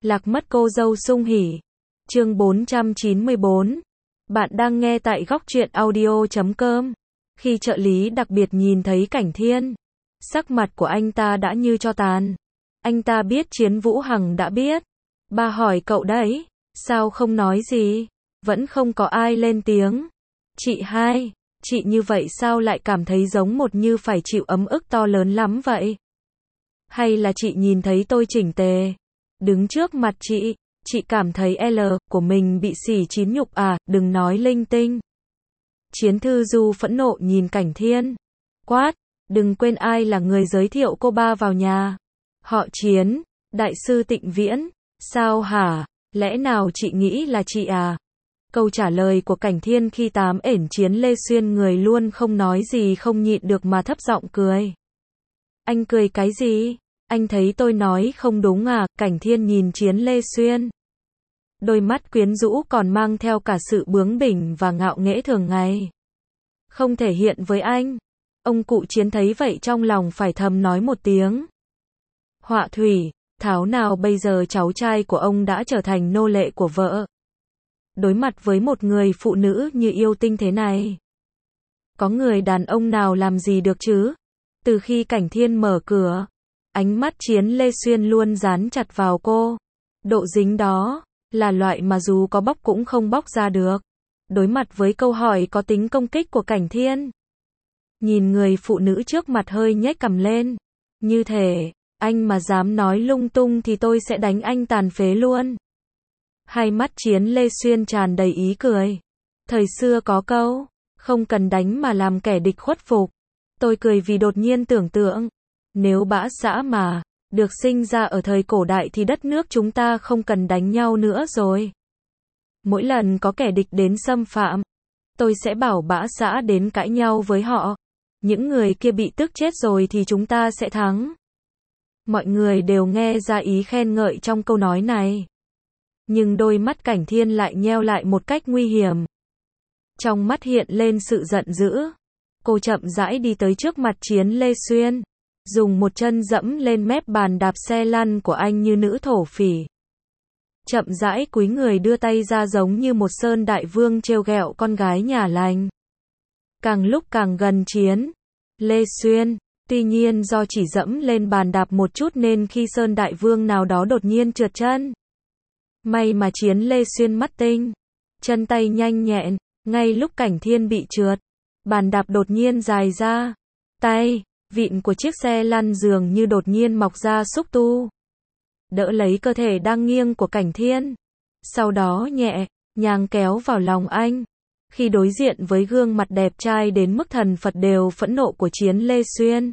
Lạc mất cô dâu sung hỉ. Chương 494. Bạn đang nghe tại góc truyện audio.com. Khi trợ lý đặc biệt nhìn thấy Cảnh Thiên, sắc mặt của anh ta đã như tro tàn. Anh ta biết Chiến Vũ Hằng đã biết. Ba hỏi cậu đấy, sao không nói gì? Vẫn không có ai lên tiếng. Chị hai, chị như vậy sao lại cảm thấy giống một như phải chịu ấm ức to lớn lắm vậy? Hay là chị nhìn thấy tôi chỉnh tề đứng trước mặt chị cảm thấy L của mình bị xỉ chín nhục à, đừng nói linh tinh. Chiến Thư Du phẫn nộ nhìn Cảnh Thiên, quát, đừng quên ai là người giới thiệu cô ba vào nhà. Họ Chiến, Đại sư Tịnh Viễn, sao hả, lẽ nào chị nghĩ là chị à? Câu trả lời của Cảnh Thiên khi tám ẻn Chiến Lê Xuyên người luôn không nói gì không nhịn được mà thấp giọng cười. Anh cười cái gì? Anh thấy tôi nói không đúng à? Cảnh Thiên nhìn Chiến Lê Xuyên. Đôi mắt quyến rũ còn mang theo cả sự bướng bỉnh và ngạo nghễ thường ngày. Không thể hiện với anh. Ông cụ Chiến thấy vậy trong lòng phải thầm nói một tiếng. Họa thủy, thảo nào bây giờ cháu trai của ông đã trở thành nô lệ của vợ. Đối mặt với một người phụ nữ như yêu tinh thế này, có người đàn ông nào làm gì được chứ? Từ khi Cảnh Thiên mở cửa, ánh mắt Chiến Lê Xuyên luôn dán chặt vào cô. Độ dính đó là loại mà dù có bóc cũng không bóc ra được. Đối mặt với câu hỏi có tính công kích của Cảnh Thiên, nhìn người phụ nữ trước mặt hơi nhếch cằm lên. Như thể, anh mà dám nói lung tung thì tôi sẽ đánh anh tàn phế luôn. Hai mắt Chiến Lê Xuyên tràn đầy ý cười. Thời xưa có câu, không cần đánh mà làm kẻ địch khuất phục. Tôi cười vì đột nhiên tưởng tượng, nếu bã xã mà được sinh ra ở thời cổ đại thì đất nước chúng ta không cần đánh nhau nữa rồi. Mỗi lần có kẻ địch đến xâm phạm, tôi sẽ bảo bã xã đến cãi nhau với họ. Những người kia bị tức chết rồi thì chúng ta sẽ thắng. Mọi người đều nghe ra ý khen ngợi trong câu nói này. Nhưng đôi mắt Cảnh Thiên lại nheo lại một cách nguy hiểm. Trong mắt hiện lên sự giận dữ. Cô chậm rãi đi tới trước mặt Chiến Lê Xuyên, dùng một chân dẫm lên mép bàn đạp xe lăn của anh như nữ thổ phỉ. Chậm rãi cúi người đưa tay ra giống như một sơn đại vương trêu ghẹo con gái nhà lành. Càng lúc càng gần Chiến Lê Xuyên, tuy nhiên do chỉ dẫm lên bàn đạp một chút nên khi sơn đại vương nào đó đột nhiên trượt chân. May mà Chiến Lê Xuyên mắt tinh, chân tay nhanh nhẹn, ngay lúc Cảnh Thiên bị trượt, bàn đạp đột nhiên dài ra, tay, vịn của chiếc xe lăn dường như đột nhiên mọc ra xúc tu, đỡ lấy cơ thể đang nghiêng của Cảnh Thiên, sau đó nhẹ nhàng kéo vào lòng anh. Khi đối diện với gương mặt đẹp trai đến mức thần Phật đều phẫn nộ của Chiến Lê Xuyên.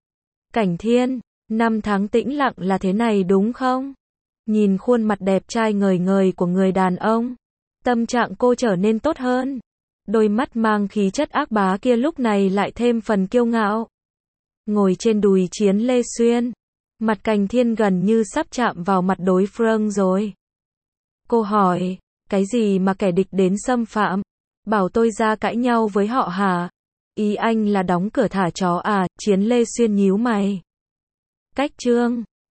Cảnh Thiên, 5 tháng tĩnh lặng là thế này đúng không? Nhìn khuôn mặt đẹp trai ngời ngời của người đàn ông, tâm trạng cô trở nên tốt hơn. Đôi mắt mang khí chất ác bá kia lúc này lại thêm phần kiêu ngạo. Ngồi trên đùi Chiến Lê Xuyên, mặt Cảnh Thiên gần như sắp chạm vào mặt đối phương rồi. Cô hỏi, cái gì mà kẻ địch đến xâm phạm? Bảo tôi ra cãi nhau với họ hả? Ý anh là đóng cửa thả chó à? Chiến Lê Xuyên nhíu mày. Cách chương